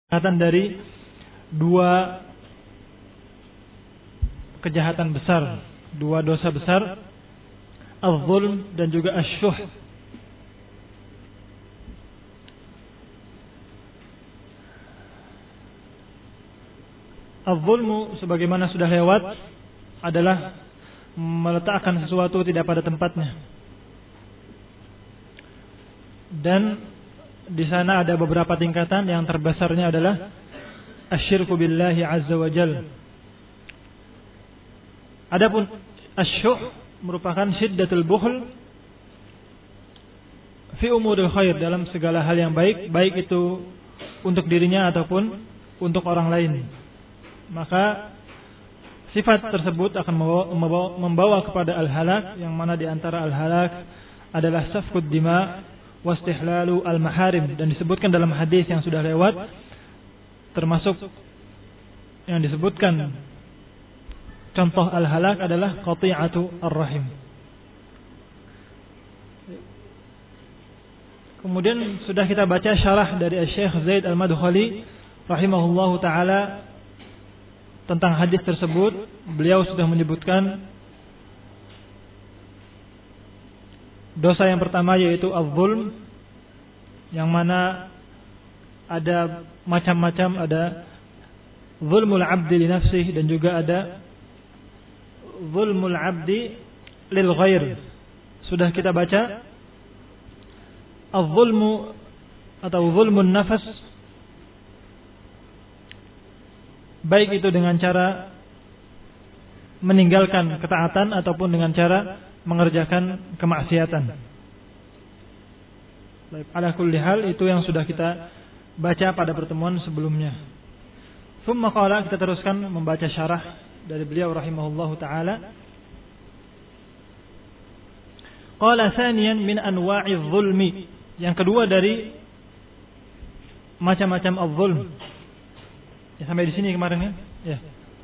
dari dua kejahatan besar, dua dosa besar, az-zulm dan juga asy-syuh. Az-zulmu sebagaimana sudah lewat adalah meletakkan sesuatu tidak pada tempatnya. Dan di sana ada beberapa tingkatan, yang terbesarnya adalah asyirku billahi azza wa jal. Adapun asy-syuh merupakan syiddatul bukhl fi umuril khair, dalam segala hal yang baik, baik itu untuk dirinya ataupun untuk orang lain. Maka sifat tersebut akan membawa kepada al-halak, yang mana di antara al-halak adalah safkud dima wastihlalu al-maharim, dan disebutkan dalam hadis yang sudah lewat, termasuk yang disebutkan contoh al-halak adalah qati'atu ar-rahim. Kemudian sudah kita baca syarah dari Syekh Zaid Al-Madkhali rahimahullahu taala tentang hadis tersebut. Beliau sudah menyebutkan dosa yang pertama yaitu az-zulm, yang mana ada macam-macam, ada zulmul abdi li nafsihi dan juga ada zulmul abdi lil ghair. Sudah kita baca az-zulmu atau zulmun nafas, baik itu dengan cara meninggalkan ketaatan ataupun dengan cara mengerjakan kemaksiatan. Ala kulli hal, itu yang sudah kita baca pada pertemuan sebelumnya. Tsumma qala, kita teruskan membaca syarah dari beliau rahimahullahu taala. Qala tsaniyan min anwa'iz zulmi, yang kedua dari macam-macam az-zulm. Ya, sampai di sini kemarin ya. Ya.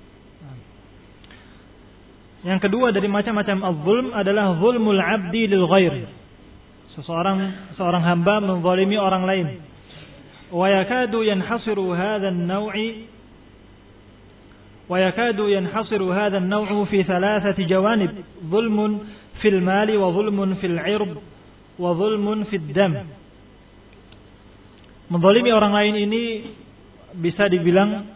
Yang kedua dari macam-macam az-zulm adalah zulmul abdi lil ghair. Seorang hamba menzalimi orang lain. Wa yakadu yanhasiru hadha an-naw'u fi thalathati jawanib. Zulmun fil mali wa zulmun fil 'irb wa zulmun fid dam. Menzalimi orang lain ini bisa dibilang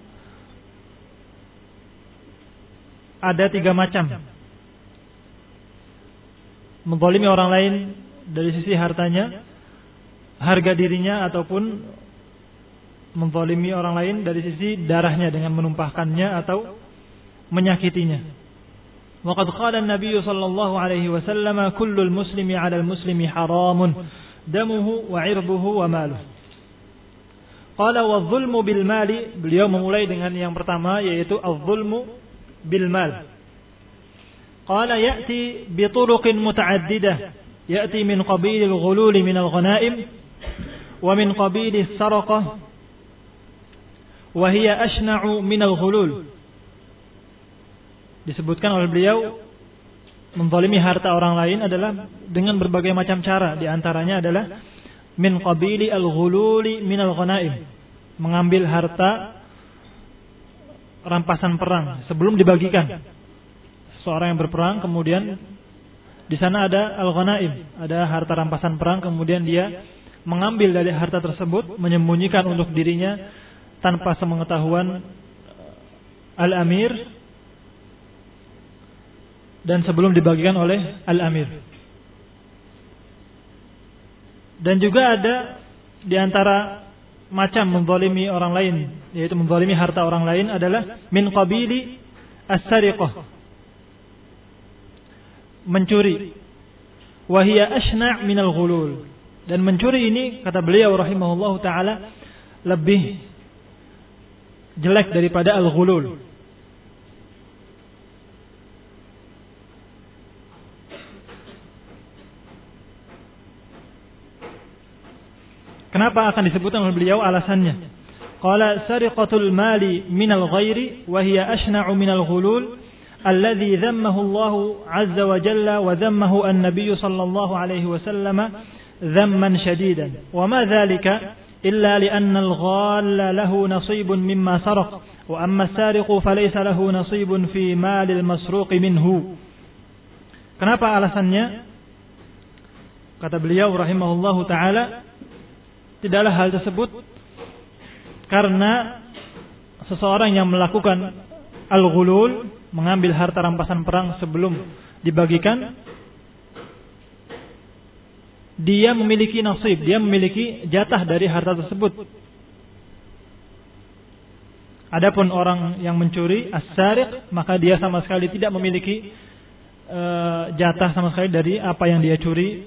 ada tiga macam. Menzalimi orang lain dari sisi hartanya, harga dirinya, ataupun menzalimi orang lain dari sisi darahnya dengan menumpahkannya atau menyakitinya. Wa qad qala an-nabiy sallallahu alaihi wasallam, kullul muslimi 'alal muslimi haramun damuhu wa 'irbuhu wa maluhu. Qala wa zulmu bil mali, beliau memulai dengan yang pertama yaitu az-zulmu bil mal. Qala ya'ti bi turuqin muta'addidah, ya'ti min qabil al-ghulul min al-ghanaim wa min qabil as-sarqah wa hiya ashna'u min al-ghulul. Disebutkan oleh beliau menzalimi harta orang lain adalah dengan berbagai macam cara, di antaranya adalah min qabili al-ghululi min al-ghanaim, mengambil harta rampasan perang sebelum dibagikan. Seorang yang berperang, kemudian di sana ada al-ghanaim, ada harta rampasan perang, kemudian dia mengambil dari harta tersebut, menyembunyikan untuk dirinya tanpa sepengetahuan al-amir dan sebelum dibagikan oleh al-amir. Dan juga ada di antara macam menzalimi orang lain, yaitu menzalimi harta orang lain, adalah min qabili as-sariqah, mencuri. Wa hiya ashna' min al-ghulul, dan mencuri ini kata beliau rahimahullahu taala lebih jelek daripada al-ghulul. Kenapa akan disebutkan oleh beliau alasannya? Qala sariqatul mali minal ghairi wa hiya ashna'u minal ghulul alladhi dhammahu Allah 'azza wa jalla wa dhammahu an-nabiy sallallahu alaihi wasallam dhamman shadidan. Wa ma dhalika illa li'anna al-ghalla lahu nasibun mimma saraq wa amma as-sariqu falaysa lahu nasibun fi malil masruqi minhu. Kenapa alasannya? Kata beliau rahimahullahu taala, tidaklah hal tersebut karena seseorang yang melakukan al-ghulul, mengambil harta rampasan perang sebelum dibagikan, dia memiliki nasib, dia memiliki jatah dari harta tersebut. Adapun orang yang mencuri, as-sariq, maka dia sama sekali tidak memiliki jatah sama sekali dari apa yang dia curi,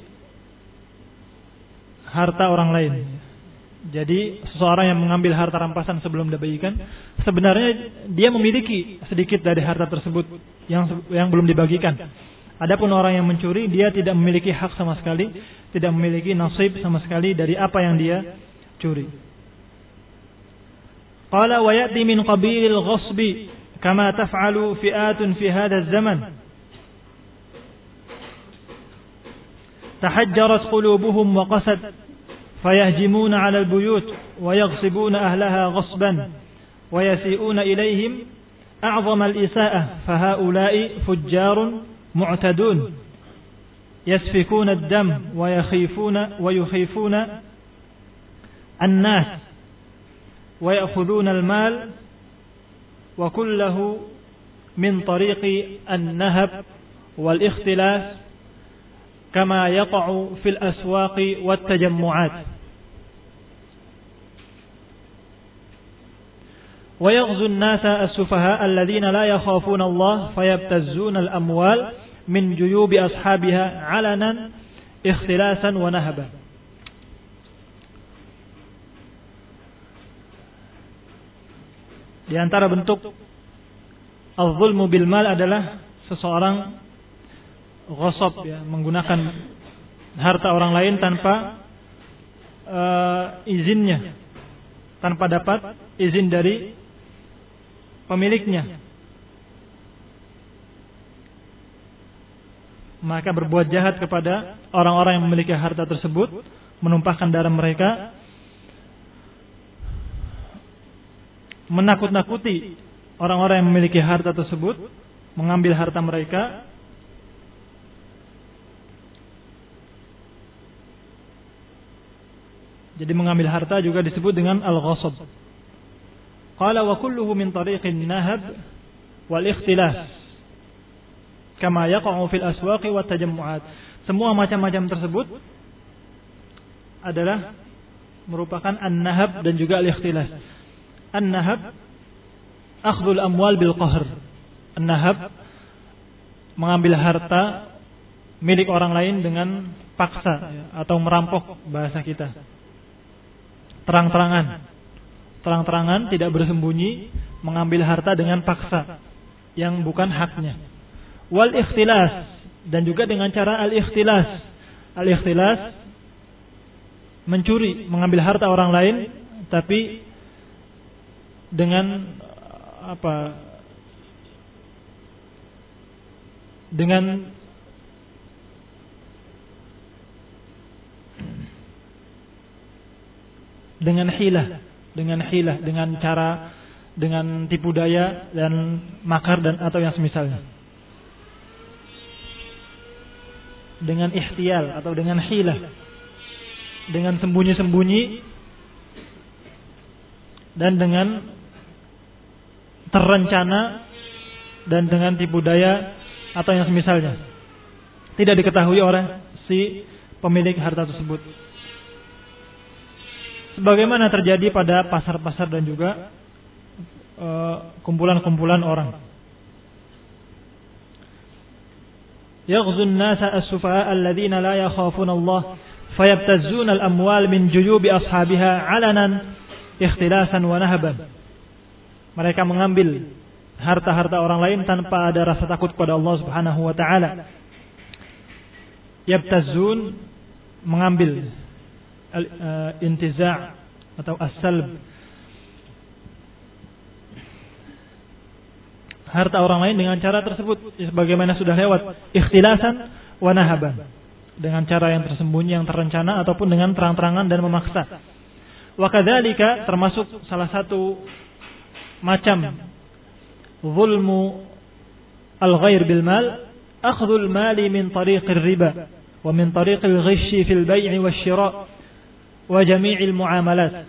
harta orang lain. Jadi seseorang yang mengambil harta rampasan sebelum dibagikan, sebenarnya dia memiliki sedikit dari harta tersebut yang belum dibagikan. Adapun orang yang mencuri, dia tidak memiliki hak sama sekali, tidak memiliki nasib sama sekali dari apa yang dia curi. Qala wa ya'ti min qabilil ghasbi kama taf'alu fi'atun fi hadha az-zaman. Tahajjarat qulubuhum wa qasad فيهجمون على البيوت ويغصبون أهلها غصبا ويسيئون إليهم أعظم الإساءة فهؤلاء فجار معتدون يسفكون الدم ويخيفون الناس ويأخذون المال وكله من طريق النهب والاختلاس كما يقع في الأسواق والتجمعات ويغزو الناس السفهاء الذين لا يخافون الله فيبتزون الأموال من جيوب أصحابها علنا اختلاسا ونهبا. Di antara bentuk al-zulmu bil mal adalah seseorang ghasab, ya, menggunakan harta orang lain tanpa izinnya, tanpa dapat izin dari pemiliknya. Maka berbuat jahat kepada orang-orang yang memiliki harta tersebut, menumpahkan darah mereka, menakut-nakuti orang-orang yang memiliki harta tersebut, mengambil harta mereka. Jadi mengambil harta juga disebut dengan al-ghasab. Qala wa kulluhu min tariqin nahab wal ikhtilas kama yaqa'u fil aswaqi wat tajammu'at. Semua macam-macam tersebut adalah merupakan an-nahab dan juga al-ikhtilas. An-nahab akhdhul amwal bil qahr. An-nahab mengambil harta milik orang lain dengan paksa, atau merampok bahasa kita. Terang-terangan, tidak bersembunyi, mengambil harta dengan paksa yang bukan haknya. Wal ikhtilas, dan juga dengan cara al-ikhtilas. Al-ikhtilas mencuri, mengambil harta orang lain tapi dengan dengan hilah, dengan cara, dengan tipu daya dan makar dan atau yang semisalnya. Dengan ihtiyal atau dengan hilah, dengan sembunyi-sembunyi dan dengan terencana dan dengan tipu daya atau yang semisalnya. Tidak diketahui oleh si pemilik harta tersebut. Sebagaimana terjadi pada pasar-pasar dan juga kumpulan-kumpulan orang. Yaghzun nasa as-sufaha alladhina la yakhafuna Allah fayabtazzuna al-amwal min juyubi ashabiha 'alanan ikhtilasan wa nahaban. Mereka mengambil harta-harta orang lain tanpa ada rasa takut kepada Allah Subhanahu wa taala. Yabtazzun, mengambil, intiza' atau as-salb, harta orang lain dengan cara tersebut sebagaimana sudah lewat, ikhtilasan wa nahaban, dengan cara yang tersembunyi, yang terencana, ataupun dengan terang-terangan dan memaksa. Wa kadzalika, termasuk salah satu macam zulmu al-ghair bil mal, akhdhul mali min tariqir riba wa min tariqil ghishi fil bai' wasyira' wa jami'il muamalat.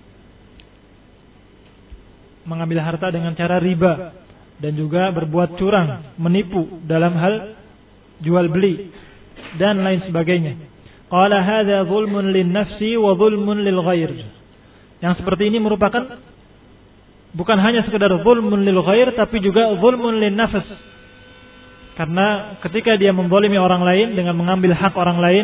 Mengambil harta dengan cara riba dan juga berbuat curang, menipu dalam hal jual beli dan lain sebagainya. Qala hadza zulmun lin nafsi wa zulmun lil ghair. Yang seperti ini merupakan bukan hanya sekedar zulmun lil ghair, tapi juga zulmun lin nafs. Karena ketika dia menzalimi orang lain dengan mengambil hak orang lain,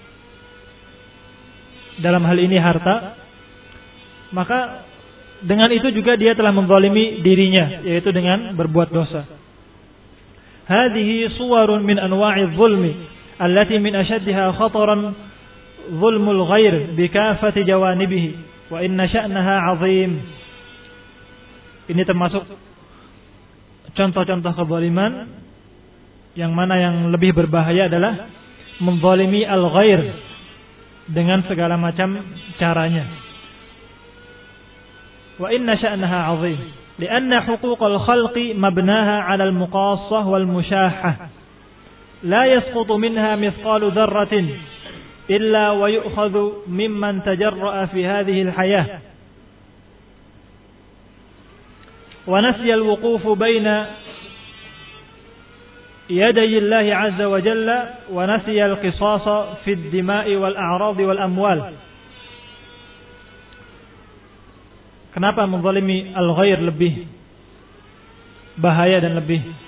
dalam hal ini harta, maka dengan itu juga dia telah menzalimi dirinya, yaitu dengan berbuat dosa. Hadhihi suwarun min anwa'i zulmi allati min ashaddiha khataran zulmul ghair bikafati jawanibihi wa inna sya'naha 'azim. Ini termasuk contoh-contoh kezaliman yang mana yang lebih berbahaya adalah menzalimi al-ghair dengan segala macam caranya. Wa inna sya'naha 'azim li'anna huquqal khalqi mabnaha 'ala al-muqassah wal musyahah la yasqutu minha mithqalu dharratin illa wa yu'khadhu mimman tajarra'a fi hadhihi al-hayah wa nasiya al-wuqufu baina yaday Allah 'azza wa jalla wa nasiya al-qisasa fi ad-dima'i wal a'rad wal amwal. Kenapa menzalimi al-ghair lebih bahaya dan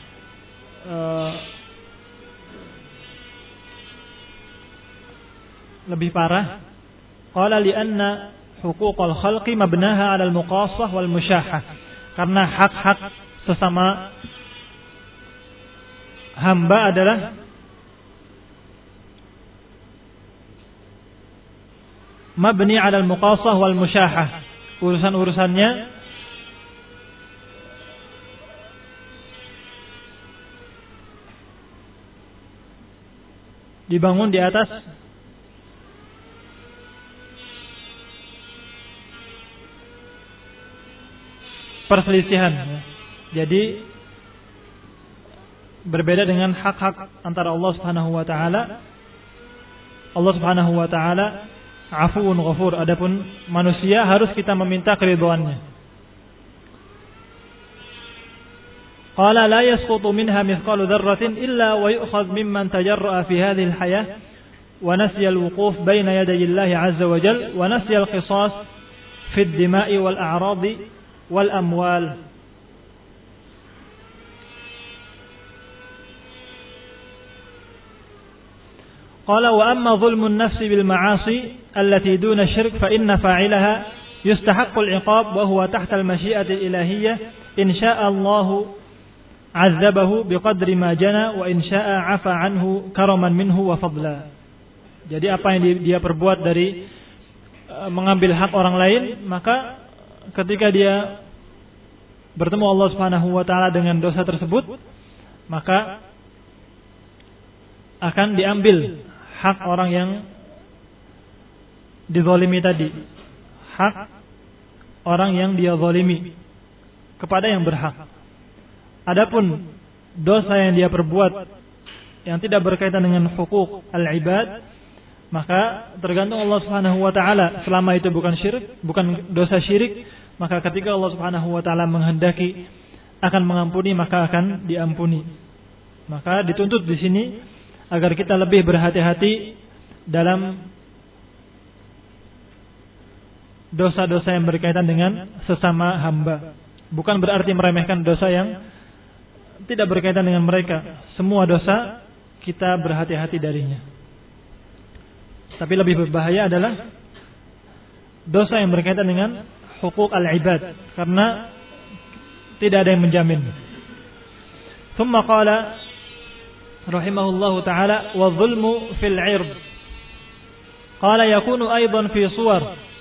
lebih parah? Qala li'anna huquqal khalqi mabnaha 'ala al-muqassah wal musyahah. Karena hak-hak sesama hamba adalah mabni 'ala al-muqassah wal musyahah. Urusan-urusannya dibangun di atas perselisihan. Jadi berbeda dengan hak-hak antara Allah Subhanahu wa taala. Allah Subhanahu wa taala Afuun ghafur. Adapun manusia harus kita meminta keridhaannya. Qala la yasqutu minha mithqalu dzarratin illa wa yu'khadh mimman tajarra'a fi hadhihi al-hayah wa nasiya al-wuquf bayna yaday Allah 'azza wa jalla wa nasiya al-qisas fi ad-dima'i wal a'rad wal amwal. قال وأما ظلم النفس بالمعاصي التي دون الشرك فإن فاعلها يستحق العقاب وهو تحت المشيئة الإلهية إن شاء الله عذبه بقدر ما جنى وإن شاء عفى عنه كرما منه وفضلا. Jadi apa yang dia perbuat dari mengambil hak orang lain, maka ketika dia bertemu Allah Subhanahu wa taala dengan dosa tersebut, maka akan diambil hak orang yang dizalimi tadi, hak orang yang dia zalimi kepada yang berhak. Adapun dosa yang dia perbuat yang tidak berkaitan dengan hukuk al-ibad, maka tergantung Allah Subhanahu wa taala. Selama itu bukan syirik, bukan dosa syirik, maka ketika Allah Subhanahu wa taala menghendaki akan mengampuni, maka akan diampuni. Maka dituntut di sini agar kita lebih berhati-hati dalam dosa-dosa yang berkaitan dengan sesama hamba. Bukan berarti meremehkan dosa yang tidak berkaitan dengan mereka. Semua dosa kita berhati-hati darinya. Tapi lebih berbahaya adalah dosa yang berkaitan dengan hukuk al-ibad, karena tidak ada yang menjamin. Thumma qala rahimahullahu ta'ala wa zulmu fil 'ird. Qala yakunu aidan fi suwar.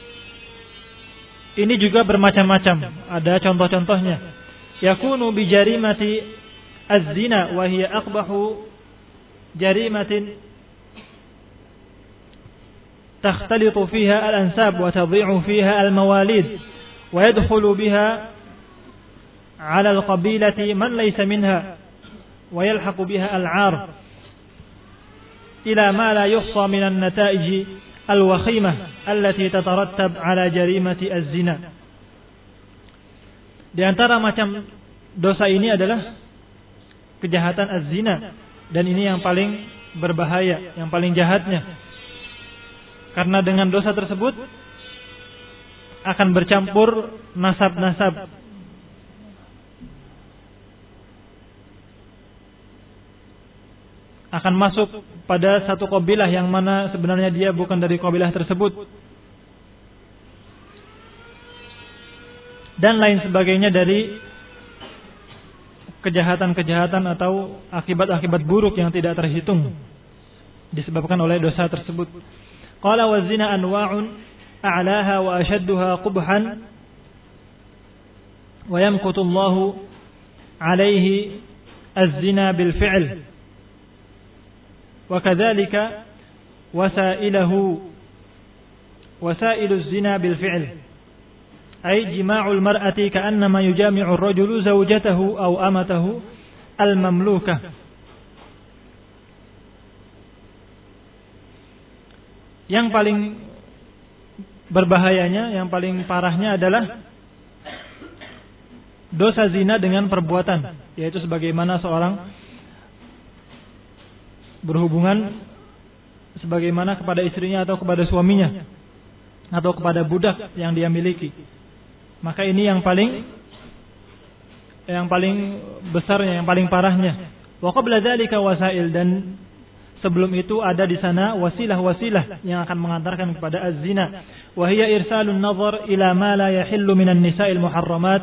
Ini juga bermacam-macam, ada contoh-contohnya. Yakunu bi jarimati az-zina wa hiya aqbahu jarimatin تختلط فيها الأنساب وتضيع فيها المواليد ويدخل بها على القبيلة من ليس منها ويلحق بها العار إلى ما لا يحصى من النتائج الوخيمة التي تترتب على جريمة الزنا. Di antara macam dosa ini adalah kejahatan az-zina, dan ini yang paling berbahaya, yang paling jahatnya. Karena dengan dosa tersebut akan bercampur nasab-nasab, akan masuk pada satu kabilah yang mana sebenarnya dia bukan dari kabilah tersebut, dan lain sebagainya dari kejahatan-kejahatan atau akibat-akibat buruk yang tidak terhitung disebabkan oleh dosa tersebut. Qala wa zina anwa'un a'laha wa ashadduha qubhan wa yamqutu Allahu 'alayhi az-zina bil fi'l wa kadzalika wasailu az-zina bil fi'l ay jima'ul mar'ati ka'annama yujami'u ar-rajulu zawjatahu aw amatahu al-mamlukah. Yang paling berbahayanya, yang paling parahnya adalah dosa zina dengan perbuatan, yaitu sebagaimana seorang berhubungan sebagaimana kepada istrinya atau kepada suaminya atau kepada budak yang dia miliki. Maka ini yang paling besarnya, yang paling parahnya. Wa qabla dzalika wasail, dan sebelum itu ada di sana wasilah-wasilah yang akan mengantarkan kepada az-zina. Wa hiya irsalun nazar ila ma la yahillu minan nisa'il muharramat.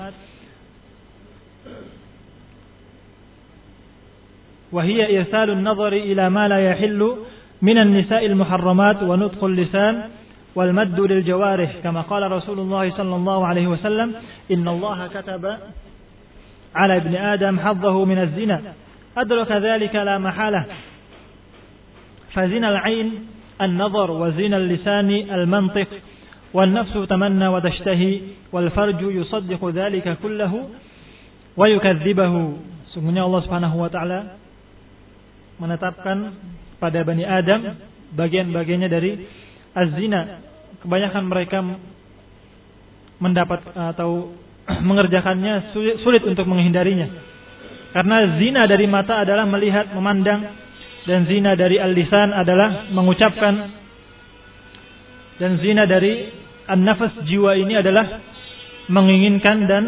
Wa hiya irsalun nazar ila ma la yahillu minan nisa'il muharramat wa nutqul lisan wal maddu lil jawarih kama qala Rasulullah sallallahu alaihi wasallam innallaha kataba ala ibni adam haddahu min az-zina adraka dhalika la mahalah. فزنا العين النظر وزنا اللسان المنطق والنفس تمنى وتشتهي والفرج يصدق ذلك كله ويكذبه. Sungguhnya Allah Subhanahu wa taala menetapkan pada Bani Adam bagian-bagiannya dari az-zina. Kebanyakan mereka mendapat atau mengerjakannya sulit untuk menghindarinya. Karena zina dari mata adalah melihat, memandang, dan zina dari al-lisan adalah mengucapkan, dan zina dari an-nafas, jiwa ini adalah menginginkan dan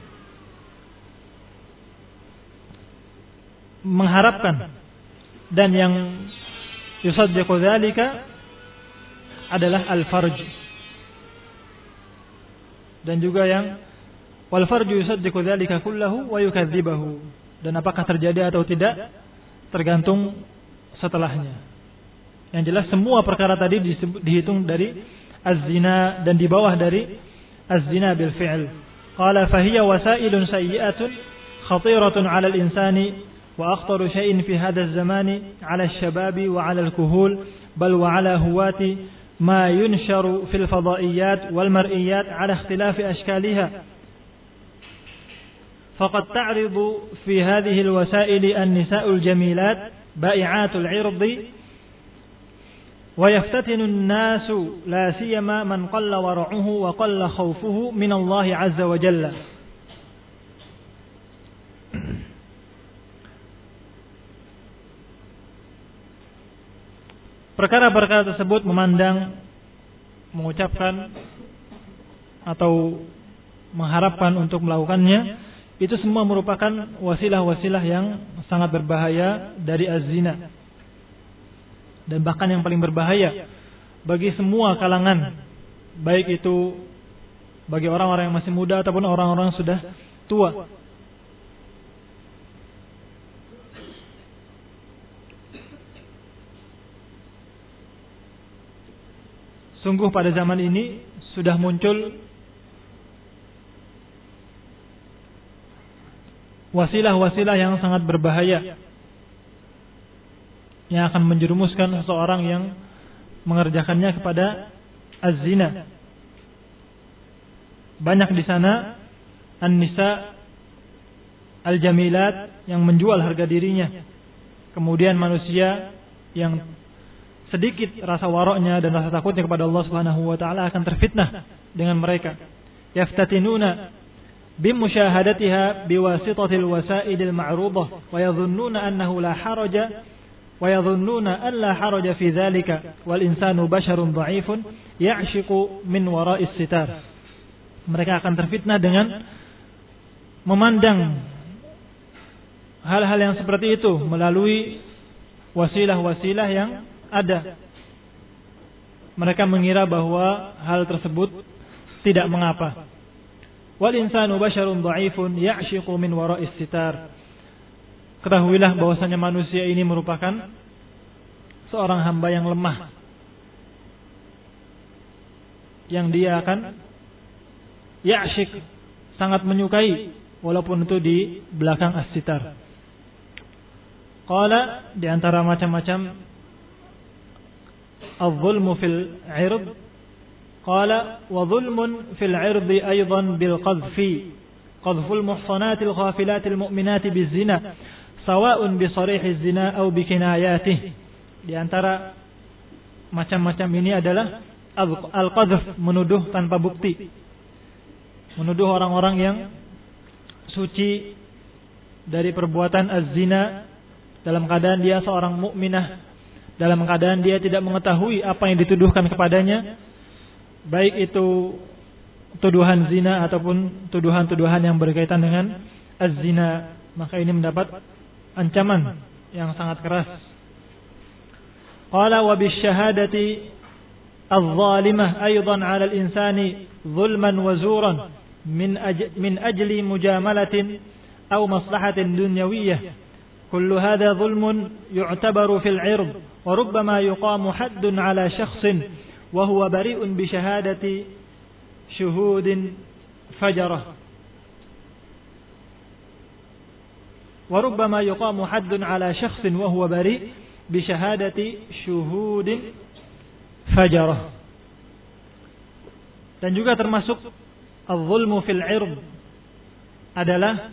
mengharapkan, dan yang yusaddiqu dzalika adalah al-farj, dan juga yang wal farju yusaddiqu dzalika kullahu wa yukadzibahu, dan apakah terjadi atau tidak tergantung setelahnya. Yang jelas semua perkara tadi dihitung dari az-zina dan di bawah dari az-zina bil fi'l. Qala fahiya wasailun sayyi'atun khatiratun 'ala al-insani wa akhtaru shay'in fi hadha az-zamani 'ala asy-syababi wa 'ala al-kuhul bal wa 'ala huwati ma yunsharu fil fadaiyat wal mar'iyat 'ala ikhtilafi ashkaliha. Faqad ta'ridu fi hadhihi al-wasail an-nisa'ul jamilat بائعات العرض ويفتتن الناس لا سيما من قل ورعه وقل خوفه من الله عز وجل. Perkara-perkara tersebut memandang, mengucapkan atau mengharapkan untuk melakukannya, itu semua merupakan wasilah-wasilah yang sangat berbahaya dari az-zina. Dan bahkan yang paling berbahaya bagi semua kalangan, baik itu bagi orang-orang yang masih muda ataupun orang-orang yang sudah tua. Sungguh pada zaman ini sudah muncul wasilah-wasilah yang sangat berbahaya yang akan menjerumuskan seseorang yang mengerjakannya kepada az-zina. Banyak di sana an-nisa al-jamilat yang menjual harga dirinya. Kemudian manusia yang sedikit rasa waroknya dan rasa takutnya kepada Allah Subhanahu wa taala akan terfitnah dengan mereka. Yaftatinuna bimusyahadatiha biwasitatil wasaidil ma'rudah wa yadhunnuna annahu la haraja wa yadhunnuna an la haraja fi dzalika wal insanu basharun dha'ifun ya'shiqu min wara'is sitar. Mereka akan terfitnah dengan memandang hal-hal yang seperti itu melalui wasilah-wasilah yang ada. Mereka mengira bahwa hal tersebut tidak mengapa. Wal insanu basyarun dha'ifun ya'shiqu min wara'is sitar. Ketahuilah bahwasanya manusia ini merupakan seorang hamba yang lemah, yang dia akan ya'shiq, sangat menyukai, walaupun itu di belakang as-sitar. Qala, di antara macam-macam az-zulmu fil 'ird, qala wa zulmun fil 'irdi aidan bil qadhfi, qadhful muhsanatil ghafilatil mu'minatil bizina sawa'un bi sarihiz zina aw bi kinayatihi. Di antara macam-macam ini adalah al-qadhf, menuduh tanpa bukti. Menuduh orang-orang yang suci dari perbuatan az-zina dalam keadaan dia seorang mukminah, dalam keadaan dia tidak mengetahui apa yang dituduhkan kepadanya, baik itu tuduhan zina ataupun tuduhan-tuduhan yang berkaitan dengan az-zina. Maka ini mendapat ancaman yang sangat keras. Qala wa bisyahadati az-zalimah aidan 'ala al-insani zulman wa zuran min ajli mujamalatin aw maslahatin dunyawiyyah. Kullu hadha zulmun yu'tabaru fil 'ird wa rubbama yuqamu haddun 'ala shakhsin wa huwa bari'un bi shahadati shuhudin fajarah. Wa rubbama yuqamu haddun 'ala shakhsin wa huwa bari' bi shahadati shuhudin fajarah. Dan juga termasuk az-zulmu fil 'ird adalah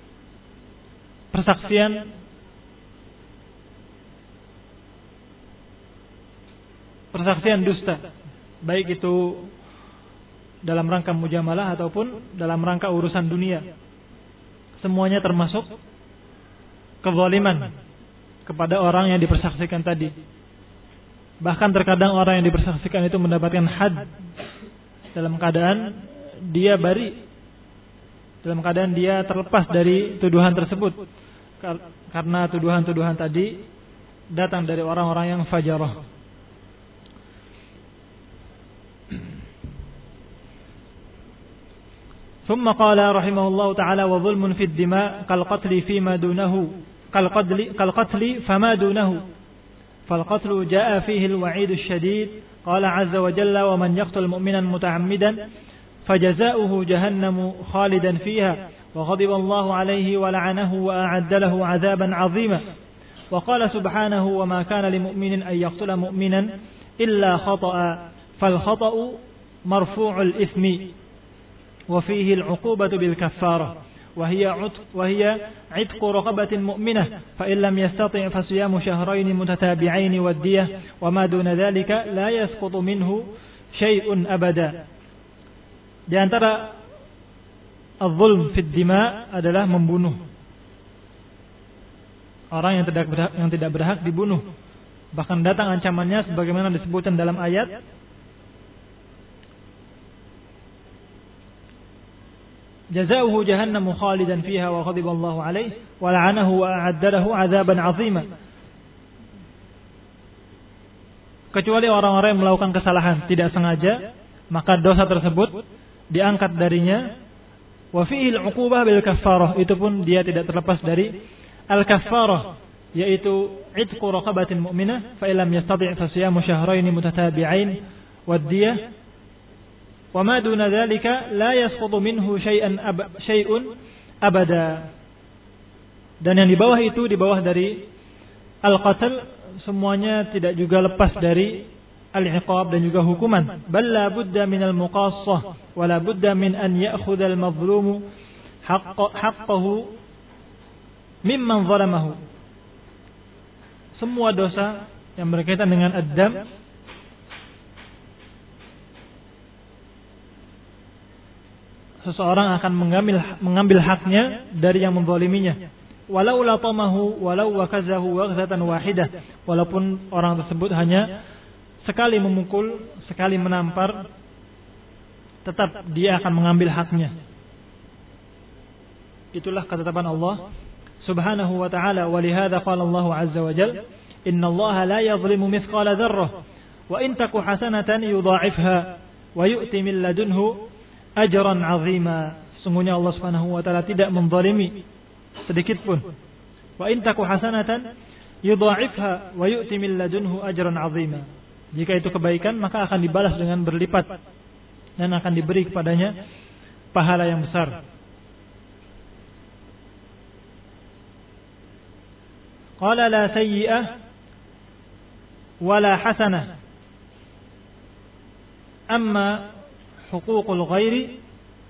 persaksian dusta, baik itu dalam rangka mujamalah ataupun dalam rangka urusan dunia. Semuanya termasuk kezaliman kepada orang yang dipersaksikan tadi. Bahkan terkadang orang yang dipersaksikan itu mendapatkan had dalam keadaan dia bari, dalam keadaan dia terlepas dari tuduhan tersebut, karena tuduhan-tuduhan tadi datang dari orang-orang yang fajarah. ثم قال رحمه الله تعالى وظلم في الدماء كالقتل فيما دونه كالقتل فما دونه فالقتل جاء فيه الوعيد الشديد قال عز وجل ومن يقتل مؤمنا متعمدا فجزاؤه جهنم خالدا فيها وغضب الله عليه ولعنه وأعد له عذابا عظيما وقال سبحانه وما كان لمؤمن أن يقتل مؤمنا إلا خطأ فالخطأ مرفوع الإثم وفيه العقوبة بالكفارة وهي عتق رقبة مؤمنة فإن لم يستطع فصيام شهرين متتابعين والدية وما دون ذلك لا يسقط منه شيء أبدا. Di antara az-zulm fid dima adalah membunuh orang yang tidak berhak dibunuh. Bahkan datang ancamannya sebagaimana disebutkan dalam ayat Jazaohu jahannamu khalidan fiha wa ghadiballahu alaihi wa la'anahu wa a'adda lahu 'adzaban 'azima. Kecuali orang-orang yang melakukan kesalahan tidak sengaja, maka dosa tersebut diangkat darinya. Wa fihi al-'uqubah bil kaffarah, itu pun dia tidak terlepas dari al-kaffarah, yaitu 'itqu raqabatin mu'minah fa illam yastati' fa siyamu shahrayn mutatabi'ain wad-diyah. Wa ma duna dzalika la yasqutu minhu syai'un abada. Dan yang di bawah itu, di bawah dari al-qatl, semuanya tidak juga lepas dari al-iqab dan juga hukuman. Bal la budda min al-muqassah wa la budda min an ya'khudha al-mazlumu haqqahu mimman zalamahu. Semua dosa yang berkaitan dengan ad-dam seseorang akan mengambil haknya dari yang menzaliminya. Walau latamahu walau wakazahu waghzatan wahidah, walaupun orang tersebut hanya sekali memukul, sekali menampar, tetap dia akan mengambil haknya. Itulah ketetapan Allah Subhanahu wa ta'ala. Wa lihadza qala Allah 'azza wa jalla, innallaha la yadhlimu mithqala dzarrah wa in taku hasanatan yudha'ifha wa yu'ti min ladunhu ajran 'azima. Sungguhnya Allah Subhanahu wa ta'ala tidak menzalimi sedikit pun. Wa in taku hasanatan yudha'ifha wa yu'ti min ladunhu ajran 'azima. Jika itu kebaikan maka akan dibalas dengan berlipat dan akan diberi kepadanya pahala yang besar. Qala la sayyi'ah wala hasanah amma huququl ghairi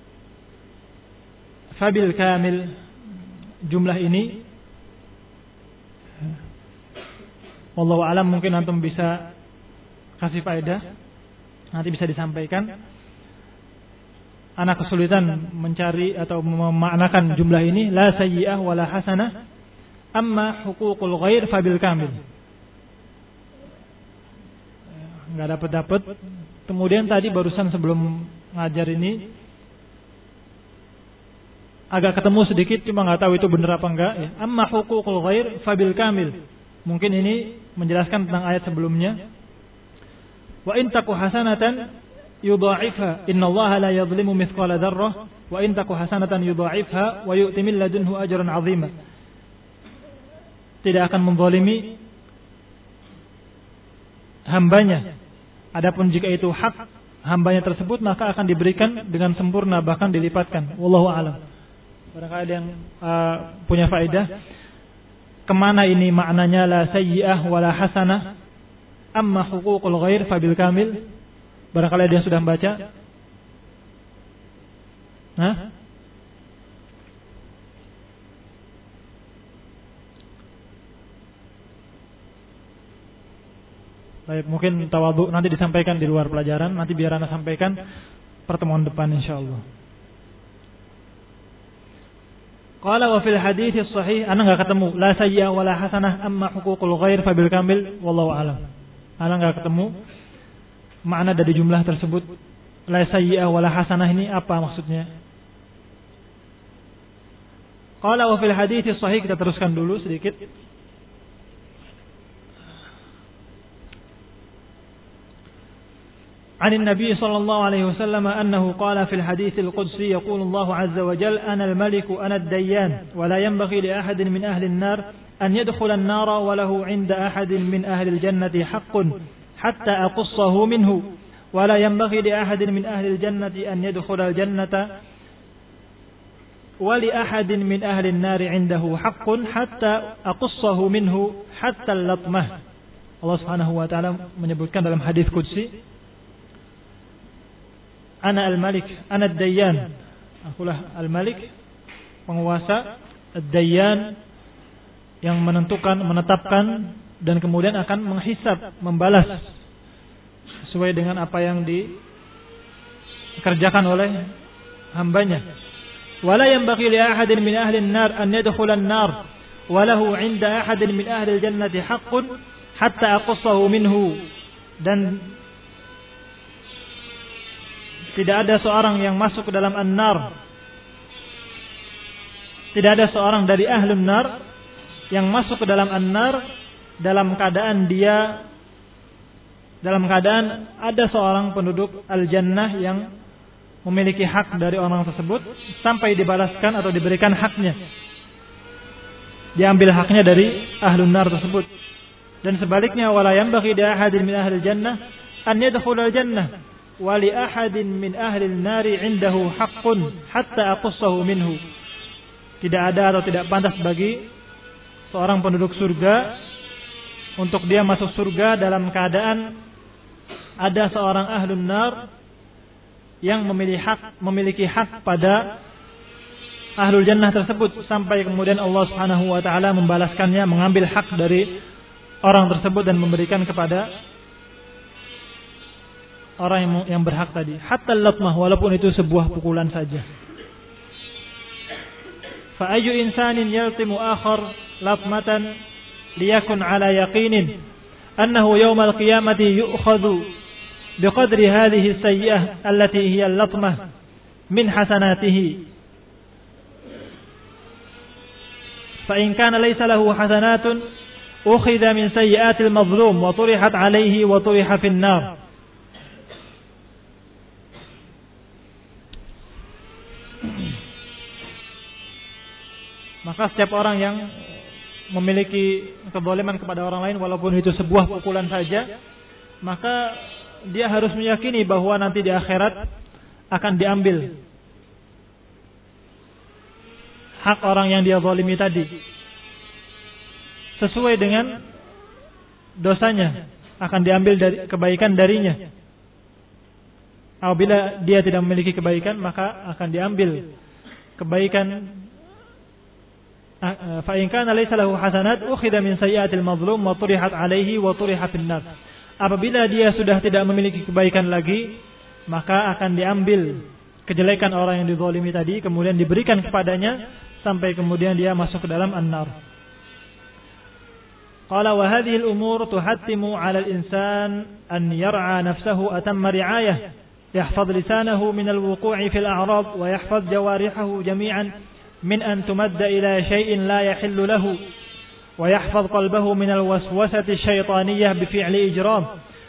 fabil kamil. Jumlah ini wallahu alam, mungkin antum bisa kasih faedah, nanti bisa disampaikan. Anak kesulitan mencari atau memaknakan jumlah ini, la sayyi'ah wala hasanah amma huququl ghair fabil kamil. Enggak dapat. Kemudian tadi barusan sebelum ngajar ini agak ketemu sedikit, cuma enggak tahu itu benar apa enggak ya. Amma huququl ghair fabil kamil. Mungkin ini menjelaskan tentang ayat sebelumnya. Wa in taku hasanatan yudha'ifha innallaha la yadhlimu mithqala dzarrah wa in taku hasanatan yudha'ifha wa yu'ti min ladunhu ajran 'azima. Tidak akan menzalimi hambanya. Adapun jika itu hak hambanya tersebut maka akan diberikan dengan sempurna, bahkan dilipatkan. Wallahu a'lam. Barangkali ada yang punya faedah, kemana ini maknanya la sayyi'ah wala hasanah amma huququl ghair fabil kamil? Barangkali ada yang sudah membaca. Baik, mungkin tawadhu nanti disampaikan di luar pelajaran, nanti biar Anda sampaikan pertemuan depan insyaallah. Qala wa fil hadits sahih, Anda enggak ketemu la sayyi'ah wala hasanah amma huququl ghair fabil kamil, wallahu a'lam. Anda enggak ketemu makna dari jumlah tersebut, la sayyi'ah wala hasanah ini apa maksudnya? Qala wa fil hadits sahih, kita teruskan dulu sedikit. عن النبي صلى الله عليه وسلم أنه قال في الحديث القدسي يقول الله عز وجل أنا الملك أنا الديان ولا ينبغي لأحد من أهل النار أن يدخل النار وله عند أحد من أهل الجنة حق حتى أقصه منه ولا ينبغي لأحد من أهل الجنة أن يدخل الجنة ولأحد من أهل النار عنده حق حتى أقصه منه حتى اللطمة. Allah Subhanahu wa taala menyebutkan dalam hadis qudsi, Ana al-Malik, ana ad-Dayyan. Akulah al-Malik, penguasa, ad-Dayyan yang menentukan, menetapkan dan kemudian akan menghisab, membalas sesuai dengan apa yang dikerjakan oleh hambanya. Wala yanbaghi li ahadin min ahli an-nar an yadkhula an-nar wa lahu 'inda ahadin min ahli al-jannati haqqun hatta aqassahu minhu. Dan tidak ada seorang yang masuk ke dalam an-nar, tidak ada seorang dari ahlun nar yang masuk ke dalam an-nar dalam keadaan ada seorang penduduk al-jannah yang memiliki hak dari orang tersebut sampai dibalaskan atau diberikan haknya, diambil haknya dari ahlun nar tersebut. Dan sebaliknya, wala yanbaghi li ahadin min ahli al-jannah an yadkhula al-jannah wa li ahadin min ahli an-nari 'indahu haqqun hatta aqassahu minhu. Tidak ada atau tidak pantas bagi seorang penduduk surga untuk dia masuk surga dalam keadaan ada seorang ahlun nar yang memiliki hak pada ahlul jannah tersebut, sampai kemudian Allah Subhanahu wa taala membalaskannya, mengambil hak dari orang tersebut dan memberikan kepada orang yang berhak tadi. Hatta latmah, walaupun itu sebuah pukulan saja. Fa ayyu insanin yaltimu akhar latmatan liyakun ala yaqinin annahu yawmal qiyamati yu'khadhu biqadri hadhihi as-sayyi'ah allati hiya al-latmah min hasanatihi. Fa in kana laysa lahu hasanatun ukhidha min sayyi'atil mazlum wa turihat alayhi wa turiha fin nar. Maka setiap orang yang memiliki kezaliman kepada orang lain, walaupun itu sebuah pukulan saja, maka dia harus meyakini bahwa nanti di akhirat akan diambil hak orang yang dia zalimi tadi sesuai dengan dosanya, akan diambil dari kebaikan darinya. Apabila dia tidak memiliki kebaikan, maka akan diambil kebaikan. Fa in kana laysa lahu hasanat ukhidha min sayyi'atil mazlum wa turihat alayhi wa turiha fin nar. Apabila dia sudah tidak memiliki kebaikan lagi, maka akan diambil kejelekan orang yang dizalimi tadi, kemudian diberikan kepadanya sampai kemudian dia masuk ke dalam an-nar. Qala wa hadhihi al-umur tuhattimu 'ala al-insan an yar'a nafsahu atamma ri'ayah, yahfaz lisanahu min al-wuqu'i fil a'rad wa yahfaz jawarihahu jami'an min an tumadda ila shay'in la yahillu lahu. ويحفظ قلبه من الوسوسة الشيطانية بفعل إجرام.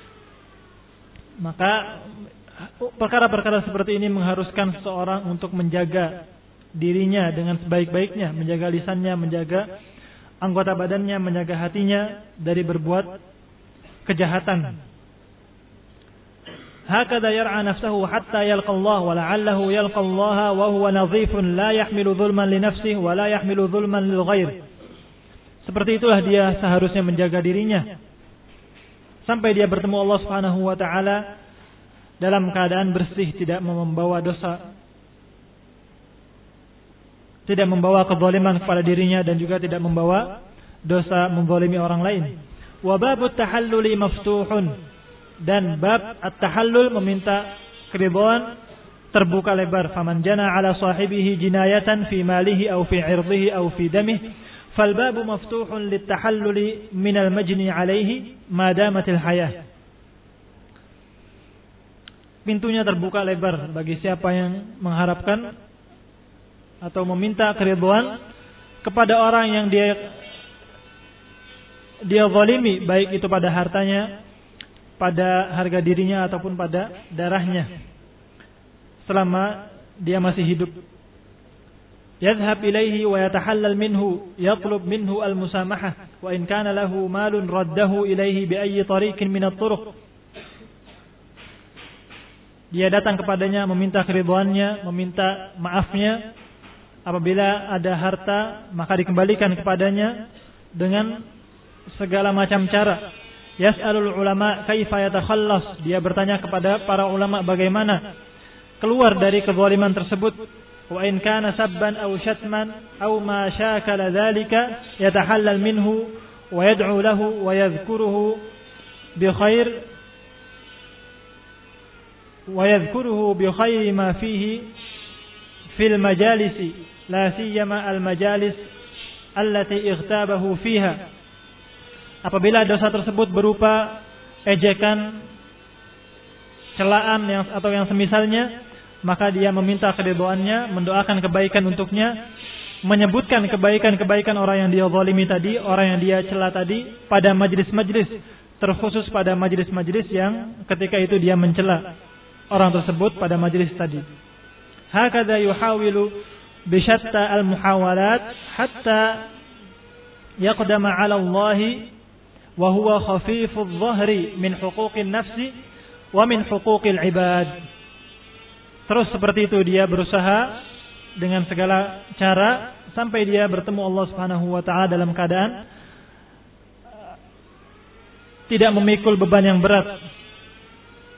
Maka perkara-perkara seperti ini mengharuskan seseorang untuk menjaga dirinya dengan sebaik-baiknya, menjaga lisannya, menjaga anggota badannya, menjaga hatinya dari berbuat kejahatan. Hakadha yar'a nafsahu hatta yalqa Allah wa la'allahu yalqa Allah wa huwa nadhifun la yahmilu dhulman li nafsihi wa la yahmilu dhulman lil ghair. Seperti itulah dia seharusnya menjaga dirinya sampai dia bertemu Allah Subhanahu wa taala dalam keadaan bersih, tidak membawa dosa, tidak membawa kezaliman kepada dirinya, dan juga tidak membawa dosa menzalimi orang lain. Wa babut tahalluli maftuhun, dan bab at-tahallul meminta keridhaan terbuka lebar. Faman jana ala sahibihi jinayatan fi malihi aw fi 'irdihi aw fi damihi فالباب مفتوح للتحلل من المجني عليه ما دامت الحياة. Pintunya terbuka lebar bagi siapa yang mengharapkan atau meminta keridhaan kepada orang yang dia zalimi, baik itu pada hartanya, pada harga dirinya, ataupun pada darahnya, selama dia masih hidup. يذهب إليه ويتحلل منه يطلب منه المسامحة وإن كان له مال رده إليه بأي طريق من الطرق. Dia datang kepadanya meminta keridhaannya, meminta maafnya. Apabila ada harta, maka dikembalikan kepadanya dengan segala macam cara. Yas'alul ulama kaifa yatakhallas. Dia bertanya kepada para ulama bagaimana keluar dari kezaliman tersebut. وإن كان سبا أو شتما أو ما شاكل ذلك يتحلل منه ويدعو له ويذكره بخير ما فيه في المجالس لا سيما المجالس التي اغتابه فيها. Apabila dosa tersebut berupa ejekan, celaan atau yang semisalnya, maka dia meminta keridhaannya, mendoakan kebaikan untuknya, menyebutkan kebaikan-kebaikan orang yang dia zalimi tadi, orang yang dia cela tadi pada majlis-majlis, terkhusus pada majlis-majlis yang ketika itu dia mencela orang tersebut pada majlis tadi. Hakadha yuhawilu bi shatta al-muhawalat hatta yaqdama 'ala Allah wa huwa khafifudh dhahri min huquqin nafsi wa min huquqil ibad. Terus seperti itu dia berusaha dengan segala cara sampai dia bertemu Allah Subhanahu wa taala dalam keadaan tidak memikul beban yang berat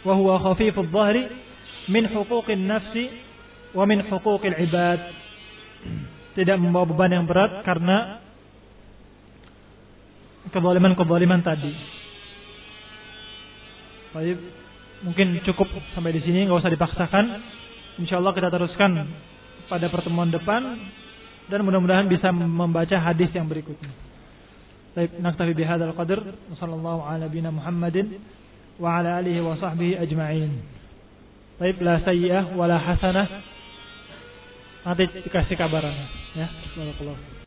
wa huwa khafifudh dhahri min huquqin nafsi wa min huquqil ibad. Tidak membawa beban yang berat karena kezaliman-kezaliman tadi. Baik, mungkin cukup sampai di sini, enggak usah dipaksakan. Insyaallah kita teruskan pada pertemuan depan dan mudah-mudahan bisa membaca hadis yang berikutnya. Baik, naktafi bihadzal qadar. Wassallallahu ala nabiyina Muhammadin wa ala alihi wa sahbihi ajma'in. Baik, la sayyi'ah wa la hasanah. Nanti dikasih kabaran ya. Barakallahu.